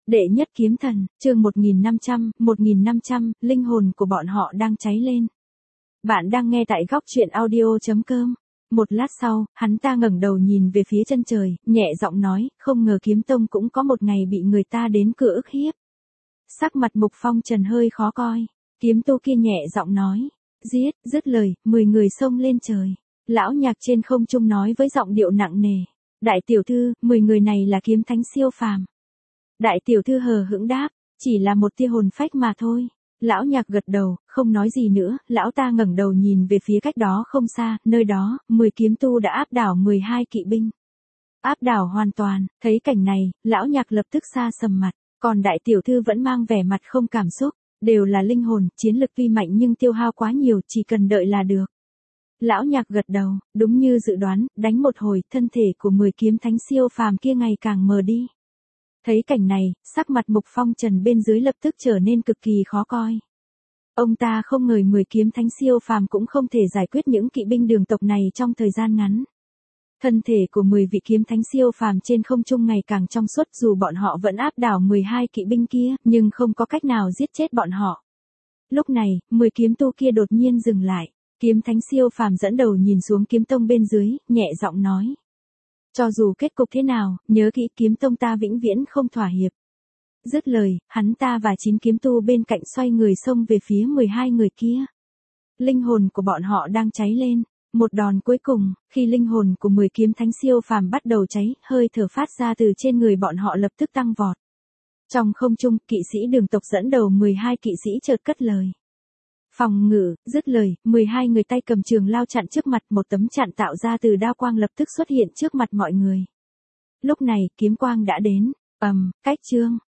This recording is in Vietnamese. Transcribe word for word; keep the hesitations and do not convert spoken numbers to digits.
Đệ nhất kiếm thần, chương một nghìn năm trăm, một nghìn năm trăm, linh hồn của bọn họ đang cháy lên. Bạn đang nghe tại góc truyện audio chấm com. Một lát sau, hắn ta ngẩng đầu nhìn về phía chân trời, nhẹ giọng nói, không ngờ kiếm tông cũng có một ngày bị người ta đến cửa ức hiếp. Sắc mặt Mục Phong Trần hơi khó coi, kiếm tu kia nhẹ giọng nói, giết, dứt lời, mười người xông lên trời. Lão nhạc trên không trung nói với giọng điệu nặng nề, đại tiểu thư, mười người này là kiếm thánh siêu phàm. Đại tiểu thư hờ hững đáp, chỉ là một tia hồn phách mà thôi. Lão nhạc gật đầu, không nói gì nữa, lão ta ngẩng đầu nhìn về phía cách đó không xa, nơi đó, mười kiếm tu đã áp đảo mười hai kỵ binh. Áp đảo hoàn toàn, thấy cảnh này, lão nhạc lập tức xa sầm mặt, còn đại tiểu thư vẫn mang vẻ mặt không cảm xúc, đều là linh hồn, chiến lực tuy mạnh nhưng tiêu hao quá nhiều, chỉ cần đợi là được. Lão nhạc gật đầu, đúng như dự đoán, đánh một hồi, thân thể của mười kiếm thánh siêu phàm kia ngày càng mờ đi. Thấy cảnh này, sắc mặt Mục Phong Trần bên dưới lập tức trở nên cực kỳ khó coi. Ông ta không ngờ mười kiếm thánh siêu phàm cũng không thể giải quyết những kỵ binh đường tộc này trong thời gian ngắn. Thân thể của mười vị kiếm thánh siêu phàm trên không trung ngày càng trong suốt, dù bọn họ vẫn áp đảo mười hai kỵ binh kia, nhưng không có cách nào giết chết bọn họ. Lúc này, mười kiếm tu kia đột nhiên dừng lại, kiếm thánh siêu phàm dẫn đầu nhìn xuống kiếm tông bên dưới, nhẹ giọng nói. Cho dù kết cục thế nào, nhớ kỹ kiếm tông ta vĩnh viễn không thỏa hiệp. Dứt lời, hắn ta và chín kiếm tu bên cạnh xoay người xông về phía mười hai người kia. Linh hồn của bọn họ đang cháy lên. Một đòn cuối cùng, khi linh hồn của mười kiếm thánh siêu phàm bắt đầu cháy, hơi thở phát ra từ trên người bọn họ lập tức tăng vọt. Trong không trung, kỵ sĩ đường tộc dẫn đầu mười hai kỵ sĩ chợt cất lời. Phòng ngự, dứt lời, mười hai người tay cầm trường lao chặn trước mặt, một tấm chặn tạo ra từ đao quang lập tức xuất hiện trước mặt mọi người. Lúc này, kiếm quang đã đến, ầm, cách chương,